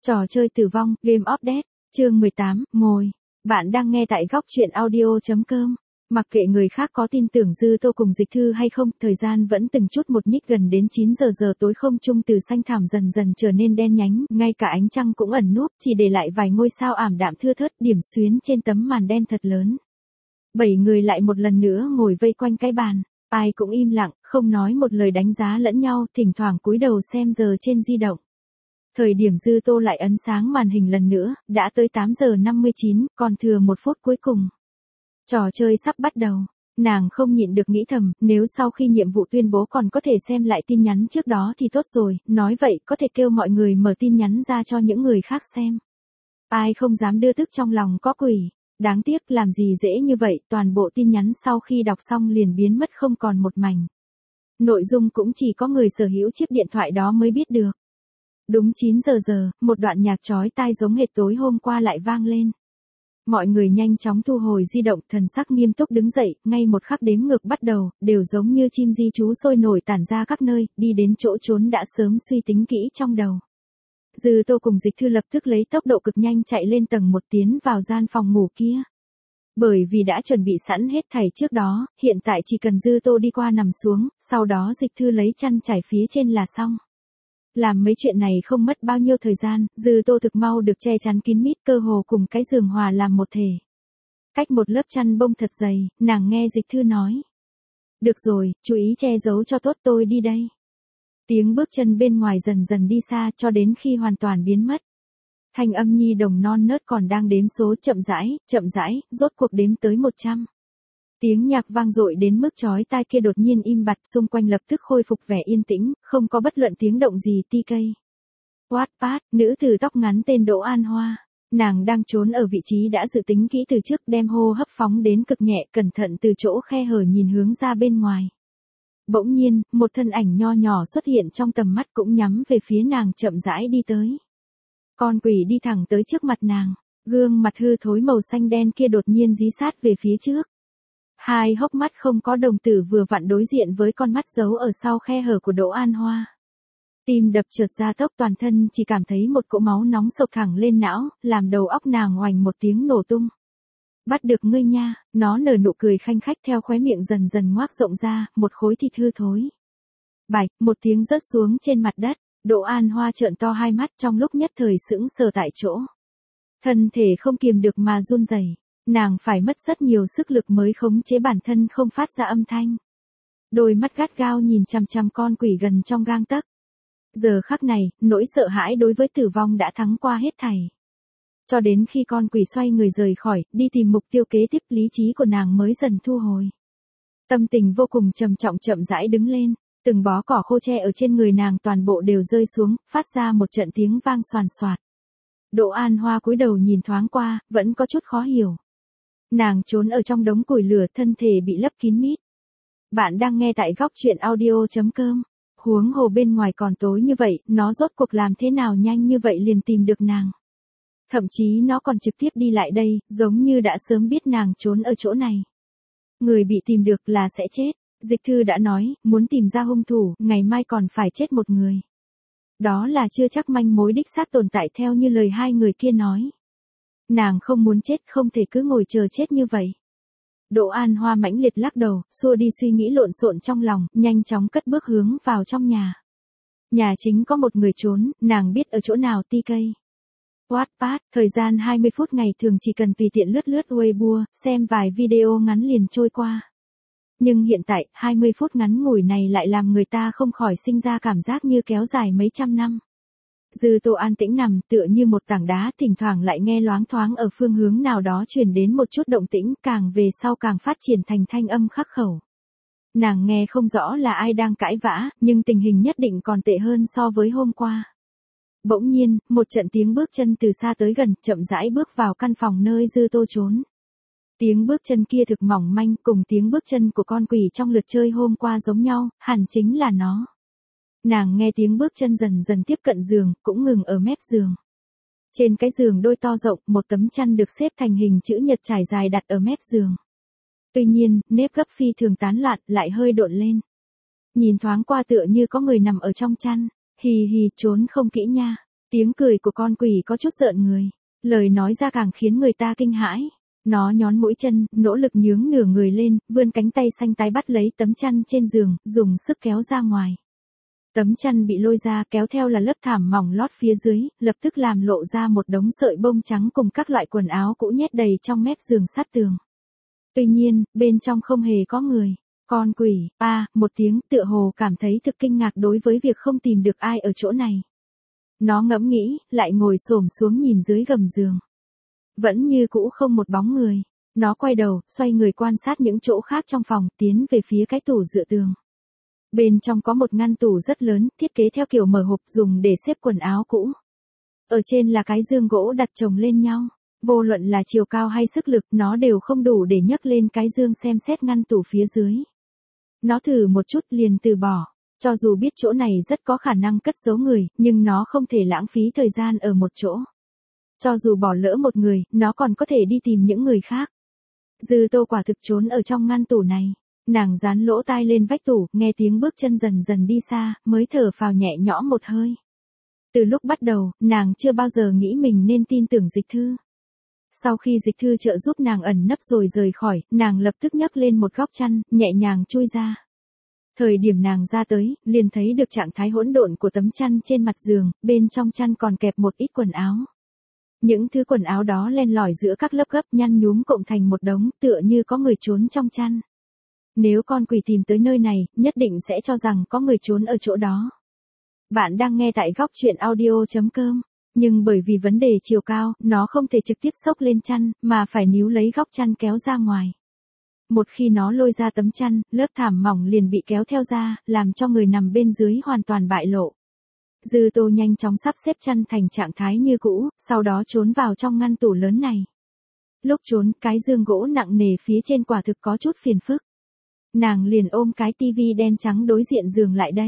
Trò chơi tử vong, Game of Death, chương 18, mồi. Bạn đang nghe tại góc truyện audio.com. Mặc kệ người khác có tin tưởng Dư Tô cùng Dịch Thư hay không, thời gian vẫn từng chút một nhích gần đến 9 giờ tối, không trung từ xanh thẳm dần dần trở nên đen nhánh, ngay cả ánh trăng cũng ẩn núp, chỉ để lại vài ngôi sao ảm đạm thưa thớt điểm xuyến trên tấm màn đen thật lớn. 7 người lại một lần nữa ngồi vây quanh cái bàn, ai cũng im lặng, không nói một lời, đánh giá lẫn nhau, thỉnh thoảng cúi đầu xem giờ trên di động. Thời điểm Dư Tô lại ấn sáng màn hình lần nữa, đã tới 8 giờ 59, còn thừa 1 phút cuối cùng. Trò chơi sắp bắt đầu. Nàng không nhịn được nghĩ thầm, nếu sau khi nhiệm vụ tuyên bố còn có thể xem lại tin nhắn trước đó thì tốt rồi, nói vậy có thể kêu mọi người mở tin nhắn ra cho những người khác xem. Ai không dám đưa tức trong lòng có quỷ. Đáng tiếc, làm gì dễ như vậy, toàn bộ tin nhắn sau khi đọc xong liền biến mất không còn một mảnh. Nội dung cũng chỉ có người sở hữu chiếc điện thoại đó mới biết được. Đúng 9 giờ, một đoạn nhạc chói tai giống hệt tối hôm qua lại vang lên. Mọi người nhanh chóng thu hồi di động, thần sắc nghiêm túc đứng dậy, ngay một khắc đếm ngược bắt đầu, đều giống như chim di trú sôi nổi tản ra các nơi, đi đến chỗ trốn đã sớm suy tính kỹ trong đầu. Dư Tô cùng Dịch Thư lập tức lấy tốc độ cực nhanh chạy lên tầng 1 tiến vào gian phòng ngủ kia. Bởi vì đã chuẩn bị sẵn hết thảy trước đó, hiện tại chỉ cần Dư Tô đi qua nằm xuống, sau đó Dịch Thư lấy chăn trải phía trên là xong. Làm mấy chuyện này không mất bao nhiêu thời gian, Dư Tô thực mau được che chắn kín mít, cơ hồ cùng cái giường hòa làm một thể. Cách một lớp chăn bông thật dày, nàng nghe Dịch Thư nói. Được rồi, chú ý che giấu cho tốt, tôi đi đây. Tiếng bước chân bên ngoài dần dần đi xa cho đến khi hoàn toàn biến mất. Thanh âm nhi đồng non nớt còn đang đếm số, chậm rãi, rốt cuộc đếm tới 100. Tiếng nhạc vang dội đến mức chói tai kia đột nhiên im bặt, xung quanh lập tức khôi phục vẻ yên tĩnh, không có bất luận tiếng động gì. TK. Wattpad, nữ tử tóc ngắn tên Đỗ An Hoa. Nàng đang trốn ở vị trí đã dự tính kỹ từ trước, đem hô hấp phóng đến cực nhẹ, cẩn thận từ chỗ khe hở nhìn hướng ra bên ngoài. Bỗng nhiên, một thân ảnh nho nhỏ xuất hiện trong tầm mắt, cũng nhắm về phía nàng chậm rãi đi tới. Con quỷ đi thẳng tới trước mặt nàng, gương mặt hư thối màu xanh đen kia đột nhiên dí sát về phía trước. Hai hốc mắt không có đồng tử vừa vặn đối diện với con mắt giấu ở sau khe hở của Đỗ An Hoa. Tim đập chợt gia tốc, toàn thân chỉ cảm thấy một cỗ máu nóng sộc thẳng lên não, làm đầu óc nàng oành một tiếng nổ tung. Bắt được ngươi nha, nó nở nụ cười khanh khách, theo khóe miệng dần dần ngoác rộng ra, một khối thịt hư thối. Bạch, một tiếng rớt xuống trên mặt đất, Đỗ An Hoa trợn to hai mắt, trong lúc nhất thời sững sờ tại chỗ. Thân thể không kiềm được mà run rẩy. Nàng phải mất rất nhiều sức lực mới khống chế bản thân không phát ra âm thanh. Đôi mắt gắt gao nhìn chằm chằm con quỷ gần trong gang tấc. Giờ khắc này, nỗi sợ hãi đối với tử vong đã thắng qua hết thảy. Cho đến khi con quỷ xoay người rời khỏi, đi tìm mục tiêu kế tiếp, lý trí của nàng mới dần thu hồi. Tâm tình vô cùng trầm trọng, chậm rãi đứng lên, từng bó cỏ khô che ở trên người nàng toàn bộ đều rơi xuống, phát ra một trận tiếng vang xoàn xoạt. Đỗ An Hoa cúi đầu nhìn thoáng qua, vẫn có chút khó hiểu. Nàng trốn ở trong đống củi lửa, thân thể bị lấp kín mít. Bạn đang nghe tại góc truyện audio.com. Huống hồ bên ngoài còn tối như vậy, nó rốt cuộc làm thế nào nhanh như vậy liền tìm được nàng. Thậm chí nó còn trực tiếp đi lại đây, giống như đã sớm biết nàng trốn ở chỗ này. Người bị tìm được là sẽ chết. Dịch Thư đã nói, muốn tìm ra hung thủ, ngày mai còn phải chết một người. Đó là chưa chắc manh mối đích xác tồn tại theo như lời hai người kia nói. Nàng không muốn chết, không thể cứ ngồi chờ chết như vậy. Đỗ An Hoa mãnh liệt lắc đầu, xua đi suy nghĩ lộn xộn trong lòng, nhanh chóng cất bước hướng vào trong nhà. Nhà chính có một người trốn, nàng biết ở chỗ nào. TK. Wattpad, thời gian 20 phút ngày thường chỉ cần tùy tiện lướt Weibo, xem vài video ngắn liền trôi qua. Nhưng hiện tại, 20 phút ngắn ngủi này lại làm người ta không khỏi sinh ra cảm giác như kéo dài mấy trăm năm. Dư Tô an tĩnh nằm tựa như một tảng đá, thỉnh thoảng lại nghe loáng thoáng ở phương hướng nào đó truyền đến một chút động tĩnh, càng về sau càng phát triển thành thanh âm khắc khẩu. Nàng nghe không rõ là ai đang cãi vã, nhưng tình hình nhất định còn tệ hơn so với hôm qua. Bỗng nhiên, một trận tiếng bước chân từ xa tới gần, chậm rãi bước vào căn phòng nơi Dư Tô trốn. Tiếng bước chân kia thực mỏng manh, cùng tiếng bước chân của con quỷ trong lượt chơi hôm qua giống nhau, hẳn chính là nó. Nàng nghe tiếng bước chân dần dần tiếp cận giường, cũng ngừng ở mép giường. Trên cái giường đôi to rộng, một tấm chăn được xếp thành hình chữ nhật trải dài đặt ở mép giường. Tuy nhiên, nếp gấp phi thường tán loạn, lại hơi độn lên. Nhìn thoáng qua tựa như có người nằm ở trong chăn. Hì hì, trốn không kỹ nha. Tiếng cười của con quỷ có chút rợn người, lời nói ra càng khiến người ta kinh hãi. Nó nhón mũi chân, nỗ lực nhướng nửa người lên, vươn cánh tay xanh tái bắt lấy tấm chăn trên giường, dùng sức kéo ra ngoài. Tấm chăn bị lôi ra, kéo theo là lớp thảm mỏng lót phía dưới, lập tức làm lộ ra một đống sợi bông trắng cùng các loại quần áo cũ nhét đầy trong mép giường sát tường. Tuy nhiên, bên trong không hề có người. Con quỷ, một tiếng, tựa hồ cảm thấy thực kinh ngạc đối với việc không tìm được ai ở chỗ này. Nó ngẫm nghĩ, lại ngồi xổm xuống nhìn dưới gầm giường. Vẫn như cũ không một bóng người. Nó quay đầu, xoay người quan sát những chỗ khác trong phòng, tiến về phía cái tủ dựa tường. Bên trong có một ngăn tủ rất lớn, thiết kế theo kiểu mở hộp dùng để xếp quần áo cũ. Ở trên là cái giường gỗ đặt chồng lên nhau. Vô luận là chiều cao hay sức lực, nó đều không đủ để nhấc lên cái giường xem xét ngăn tủ phía dưới. Nó thử một chút liền từ bỏ. Cho dù biết chỗ này rất có khả năng cất giấu người, nhưng nó không thể lãng phí thời gian ở một chỗ. Cho dù bỏ lỡ một người, nó còn có thể đi tìm những người khác. Dư Tô quả thực trốn ở trong ngăn tủ này. Nàng dán lỗ tai lên vách tủ, nghe tiếng bước chân dần dần đi xa, mới thở phào nhẹ nhõm một hơi. Từ lúc bắt đầu, nàng chưa bao giờ nghĩ mình nên tin tưởng Dịch Thư. Sau khi Dịch Thư trợ giúp nàng ẩn nấp rồi rời khỏi, nàng lập tức nhấc lên một góc chăn, nhẹ nhàng chui ra. Thời điểm nàng ra tới, liền thấy được trạng thái hỗn độn của tấm chăn trên mặt giường, bên trong chăn còn kẹp một ít quần áo. Những thứ quần áo đó len lỏi giữa các lớp gấp nhăn nhúm cộng thành một đống, tựa như có người trốn trong chăn. Nếu con quỷ tìm tới nơi này, nhất định sẽ cho rằng có người trốn ở chỗ đó. Bạn đang nghe tại góc truyện audio.com, nhưng bởi vì vấn đề chiều cao, nó không thể trực tiếp xốc lên chăn, mà phải níu lấy góc chăn kéo ra ngoài. Một khi nó lôi ra tấm chăn, lớp thảm mỏng liền bị kéo theo ra, làm cho người nằm bên dưới hoàn toàn bại lộ. Dư Tô nhanh chóng sắp xếp chăn thành trạng thái như cũ, sau đó trốn vào trong ngăn tủ lớn này. Lúc trốn, cái giường gỗ nặng nề phía trên quả thực có chút phiền phức. Nàng liền ôm cái tivi đen trắng đối diện giường lại đây.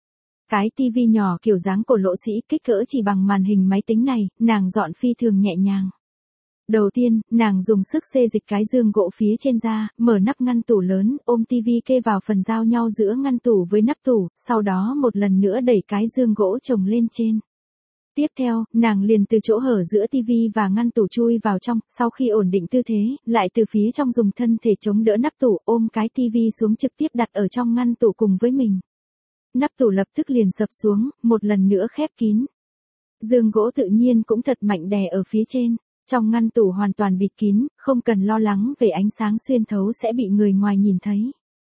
Cái tivi nhỏ kiểu dáng cổ lỗ sĩ, kích cỡ chỉ bằng màn hình máy tính này, nàng dọn phi thường nhẹ nhàng. Đầu tiên, nàng dùng sức xê dịch cái giường gỗ phía trên ra, mở nắp ngăn tủ lớn, ôm tivi kê vào phần giao nhau giữa ngăn tủ với nắp tủ, sau đó một lần nữa đẩy cái giường gỗ chồng lên trên. Tiếp theo, nàng liền từ chỗ hở giữa tivi và ngăn tủ chui vào trong, sau khi ổn định tư thế, lại từ phía trong dùng thân thể chống đỡ nắp tủ, ôm cái tivi xuống trực tiếp đặt ở trong ngăn tủ cùng với mình. Nắp tủ lập tức liền sập xuống, một lần nữa khép kín. Giường gỗ tự nhiên cũng thật mạnh đè ở phía trên. Trong ngăn tủ hoàn toàn bịt kín, không cần lo lắng về ánh sáng xuyên thấu sẽ bị người ngoài nhìn thấy.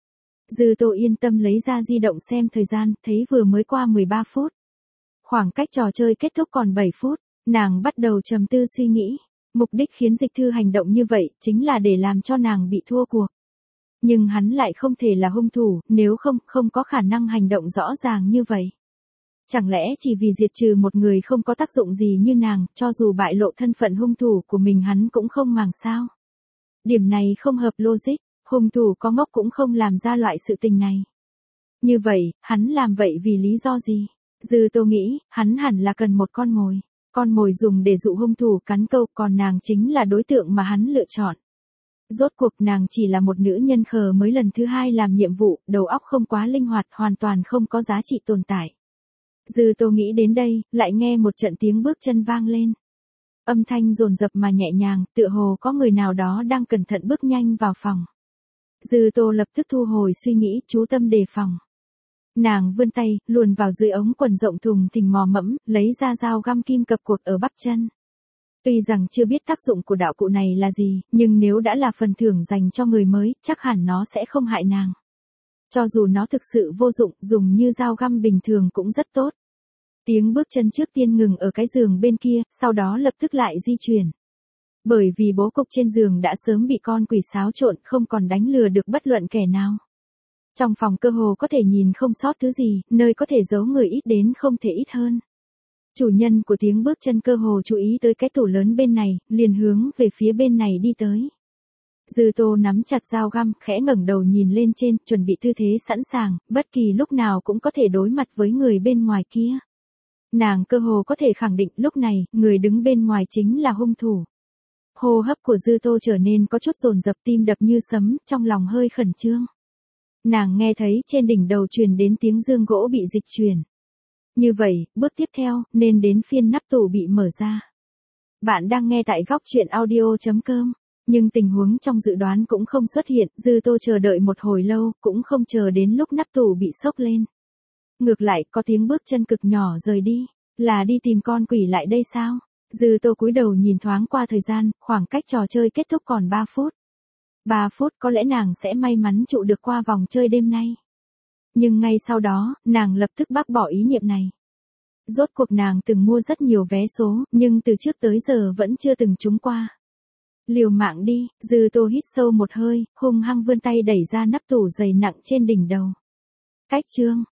Dư Tô yên tâm lấy ra di động xem thời gian, thấy vừa mới qua 13 phút. Khoảng cách trò chơi kết thúc còn 7 phút, nàng bắt đầu trầm tư suy nghĩ. Mục đích khiến Dịch Thư hành động như vậy, chính là để làm cho nàng bị thua cuộc. Nhưng hắn lại không thể là hung thủ, nếu không có khả năng hành động rõ ràng như vậy. Chẳng lẽ chỉ vì diệt trừ một người không có tác dụng gì như nàng, cho dù bại lộ thân phận hung thủ của mình hắn cũng không màng sao? Điểm này không hợp logic, hung thủ có ngốc cũng không làm ra loại sự tình này. Như vậy, hắn làm vậy vì lý do gì? Dư Tô nghĩ, hắn hẳn là cần một con mồi dùng để dụ hung thủ cắn câu, còn nàng chính là đối tượng mà hắn lựa chọn. Rốt cuộc nàng chỉ là một nữ nhân khờ mới lần thứ 2 làm nhiệm vụ, đầu óc không quá linh hoạt, hoàn toàn không có giá trị tồn tại. Dư Tô nghĩ đến đây, lại nghe một trận tiếng bước chân vang lên. Âm thanh dồn dập mà nhẹ nhàng, tựa hồ có người nào đó đang cẩn thận bước nhanh vào phòng. Dư Tô lập tức thu hồi suy nghĩ, chú tâm đề phòng. Nàng vươn tay, luồn vào dưới ống quần rộng thùng thình mò mẫm, lấy ra dao găm kim cập cột ở bắp chân. Tuy rằng chưa biết tác dụng của đạo cụ này là gì, nhưng nếu đã là phần thưởng dành cho người mới, chắc hẳn nó sẽ không hại nàng. Cho dù nó thực sự vô dụng, dùng như dao găm bình thường cũng rất tốt. Tiếng bước chân trước tiên ngừng ở cái giường bên kia, sau đó lập tức lại di chuyển. Bởi vì bố cục trên giường đã sớm bị con quỷ xáo trộn, không còn đánh lừa được bất luận kẻ nào. Trong phòng cơ hồ có thể nhìn không sót thứ gì, nơi có thể giấu người ít đến không thể ít hơn. Chủ nhân của tiếng bước chân cơ hồ chú ý tới cái tủ lớn bên này, liền hướng về phía bên này đi tới. Dư Tô nắm chặt dao găm, khẽ ngẩng đầu nhìn lên trên, chuẩn bị tư thế sẵn sàng, bất kỳ lúc nào cũng có thể đối mặt với người bên ngoài kia. Nàng cơ hồ có thể khẳng định lúc này, người đứng bên ngoài chính là hung thủ. Hô hấp của Dư Tô trở nên có chút dồn dập, tim đập như sấm, trong lòng hơi khẩn trương. Nàng nghe thấy trên đỉnh đầu truyền đến tiếng giường gỗ bị dịch chuyển. Như vậy, bước tiếp theo, nên đến phiên nắp tủ bị mở ra. Bạn đang nghe tại góc chuyện audio.com. Nhưng tình huống trong dự đoán cũng không xuất hiện, Dư Tô chờ đợi một hồi lâu, cũng không chờ đến lúc nắp tủ bị xốc lên. Ngược lại, có tiếng bước chân cực nhỏ rời đi. Là đi tìm con quỷ lại đây sao? Dư Tô cúi đầu nhìn thoáng qua thời gian, khoảng cách trò chơi kết thúc còn 3 phút. 3 phút có lẽ nàng sẽ may mắn trụ được qua vòng chơi đêm nay. Nhưng ngay sau đó, nàng lập tức bác bỏ ý niệm này. Rốt cuộc nàng từng mua rất nhiều vé số, nhưng từ trước tới giờ vẫn chưa từng trúng qua. Liều mạng đi, Dư Tô hít sâu một hơi, hung hăng vươn tay đẩy ra nắp tủ dày nặng trên đỉnh đầu. Cách chương